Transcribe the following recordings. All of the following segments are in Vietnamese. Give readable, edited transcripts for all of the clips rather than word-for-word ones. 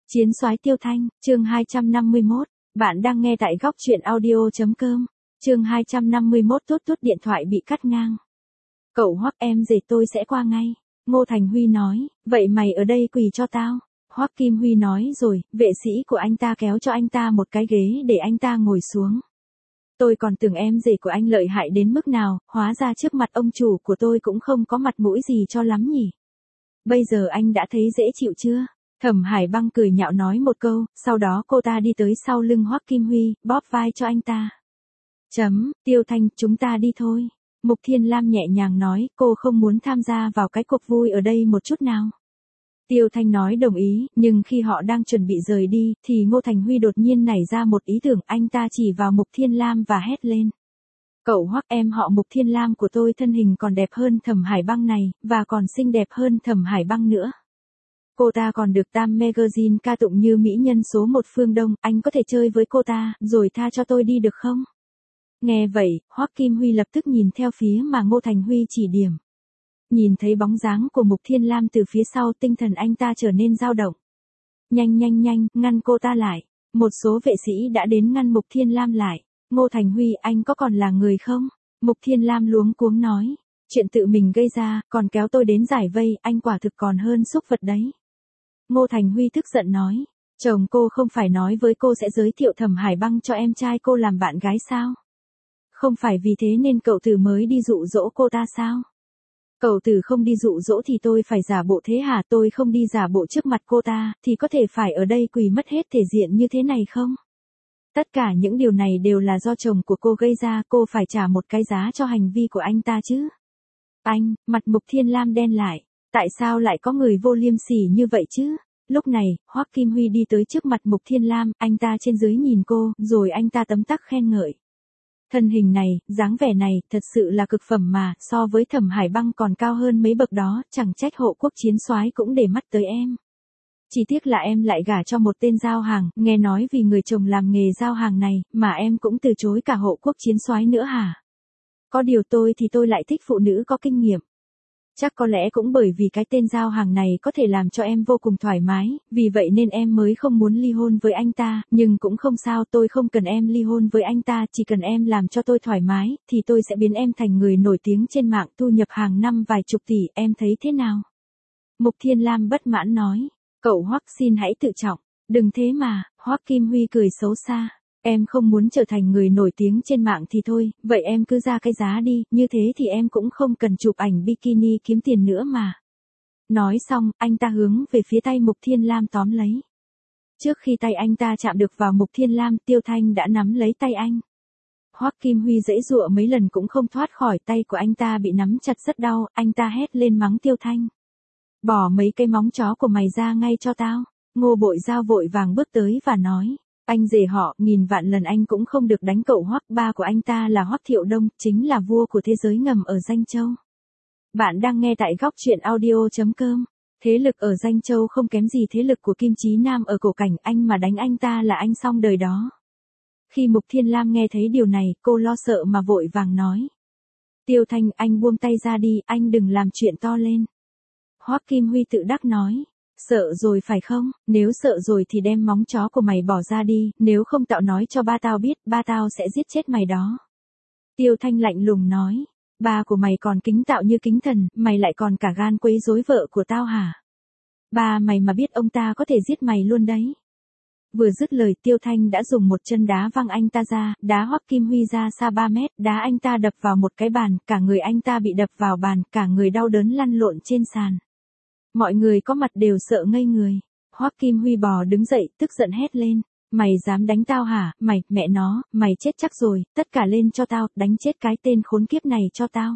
Chiến soái Tiêu Thanh, chương 251, bạn đang nghe tại góc truyện audio.com, chương 251 tút tút điện thoại bị cắt ngang. Cậu Hoắc em rể tôi sẽ qua ngay, Ngô Thành Huy nói, vậy mày ở đây quỳ cho tao. Hoắc Kim Huy nói rồi, vệ sĩ của anh ta kéo cho anh ta một cái ghế để anh ta ngồi xuống. Tôi còn tưởng em rể của anh lợi hại đến mức nào, hóa ra trước mặt ông chủ của tôi cũng không có mặt mũi gì cho lắm nhỉ. Bây giờ anh đã thấy dễ chịu chưa? Thẩm Hải Băng cười nhạo nói một câu, sau đó cô ta đi tới sau lưng Hoắc Kim Huy, bóp vai cho anh ta. Tiêu Thanh, chúng ta đi thôi. Mục Thiên Lam nhẹ nhàng nói, cô không muốn tham gia vào cái cuộc vui ở đây một chút nào. Tiêu Thanh nói đồng ý, nhưng khi họ đang chuẩn bị rời đi, thì Ngô Thành Huy đột nhiên nảy ra một ý tưởng, anh ta chỉ vào Mục Thiên Lam và hét lên. Cậu Hoắc em họ Mục Thiên Lam của tôi thân hình còn đẹp hơn Thẩm Hải Băng này, và còn xinh đẹp hơn Thẩm Hải Băng nữa. Cô ta còn được Time Magazine ca tụng như mỹ nhân số 1 phương Đông, anh có thể chơi với cô ta, rồi tha cho tôi đi được không? Nghe vậy, Hoắc Kim Huy lập tức nhìn theo phía mà Ngô Thành Huy chỉ điểm. Nhìn thấy bóng dáng của Mục Thiên Lam từ phía sau, tinh thần anh ta trở nên dao động. Nhanh, ngăn cô ta lại. Một số vệ sĩ đã đến ngăn Mục Thiên Lam lại. Ngô Thành Huy, anh có còn là người không? Mục Thiên Lam luống cuống nói. Chuyện tự mình gây ra, còn kéo tôi đến giải vây, anh quả thực còn hơn súc vật đấy. Ngô Thành Huy tức giận nói. Chồng cô không phải nói với cô sẽ giới thiệu Thẩm Hải Băng cho em trai cô làm bạn gái sao? Không phải vì thế nên cậu tử mới đi dụ dỗ cô ta sao? Cậu tử không đi dụ dỗ thì tôi phải giả bộ thế hả? Tôi không đi giả bộ trước mặt cô ta, thì có thể phải ở đây quỳ mất hết thể diện như thế này không? Tất cả những điều này đều là do chồng của cô gây ra, cô phải trả một cái giá cho hành vi của anh ta chứ. Anh, mặt Mục Thiên Lam đen lại. Tại sao lại có người vô liêm sỉ như vậy chứ? Lúc này, Hoắc Kim Huy đi tới trước mặt Mục Thiên Lam, anh ta trên dưới nhìn cô, rồi anh ta tấm tắc khen ngợi. Thân hình này, dáng vẻ này, thật sự là cực phẩm mà, so với Thẩm Hải Băng còn cao hơn mấy bậc đó, chẳng trách Hộ Quốc chiến soái cũng để mắt tới em. Chỉ tiếc là em lại gả cho một tên giao hàng, nghe nói vì người chồng làm nghề giao hàng này, mà em cũng từ chối cả Hộ Quốc chiến soái nữa hả? Có điều tôi thì tôi lại thích phụ nữ có kinh nghiệm. Chắc có lẽ cũng bởi vì cái tên giao hàng này có thể làm cho em vô cùng thoải mái, vì vậy nên em mới không muốn ly hôn với anh ta, nhưng cũng không sao, tôi không cần em ly hôn với anh ta, chỉ cần em làm cho tôi thoải mái, thì tôi sẽ biến em thành người nổi tiếng trên mạng, thu nhập hàng năm vài chục tỷ, em thấy thế nào? Mục Thiên Lam bất mãn nói, cậu Hoắc xin hãy tự trọng, đừng thế mà. Hoắc Kim Huy cười xấu xa. Em không muốn trở thành người nổi tiếng trên mạng thì thôi, vậy em cứ ra cái giá đi, như thế thì em cũng không cần chụp ảnh bikini kiếm tiền nữa mà. Nói xong, anh ta hướng về phía tay Mục Thiên Lam tóm lấy. Trước khi tay anh ta chạm được vào Mục Thiên Lam, Tiêu Thanh đã nắm lấy tay anh. Hoắc Kim Huy giãy giụa mấy lần cũng không thoát khỏi, tay của anh ta bị nắm chặt rất đau, anh ta hét lên mắng Tiêu Thanh. Bỏ mấy cái móng chó của mày ra ngay cho tao. Ngô Bội Giao vội vàng bước tới và nói. Anh rể họ, nghìn vạn lần anh cũng không được đánh cậu Hoắc, ba của anh ta là Hoắc Thiệu Đông, chính là vua của thế giới ngầm ở Danh Châu. Bạn đang nghe tại góc truyện audio.com. Thế lực ở Danh Châu không kém gì thế lực của Kim Chí Nam ở Cổ Cảnh, anh mà đánh anh ta là anh xong đời đó. Khi Mục Thiên Lam nghe thấy điều này, cô lo sợ mà vội vàng nói. Tiêu Thanh, anh buông tay ra đi, anh đừng làm chuyện to lên. Hoắc Kim Huy tự đắc nói. Sợ rồi phải không? Nếu sợ rồi thì đem móng chó của mày bỏ ra đi, nếu không tao nói cho ba tao biết, ba tao sẽ giết chết mày đó. Tiêu Thanh lạnh lùng nói, ba của mày còn kính tạo như kính thần, mày lại còn cả gan quấy rối vợ của tao hả? Ba mày mà biết ông ta có thể giết mày luôn đấy. Vừa dứt lời, Tiêu Thanh đã dùng một chân đá văng anh ta ra, đá Hoắc Kim Huy ra xa 3 mét, đá anh ta đập vào một cái bàn, cả người anh ta bị đập vào bàn, cả người đau đớn lăn lộn trên sàn. Mọi người có mặt đều sợ ngây người. Hoắc Kim Huy bò đứng dậy, tức giận hét lên. Mày dám đánh tao hả? Mày, mẹ nó, mày chết chắc rồi, tất cả lên cho tao, đánh chết cái tên khốn kiếp này cho tao.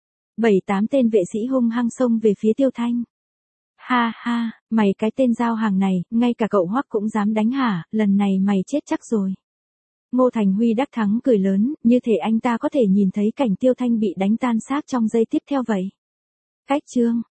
7-8 tên vệ sĩ hung hăng xông về phía Tiêu Thanh. Ha ha, mày cái tên giao hàng này, ngay cả cậu Hoắc cũng dám đánh hả? Lần này mày chết chắc rồi. Ngô Thành Huy đắc thắng cười lớn, như thể anh ta có thể nhìn thấy cảnh Tiêu Thanh bị đánh tan xác trong giây tiếp theo vậy. Cách chương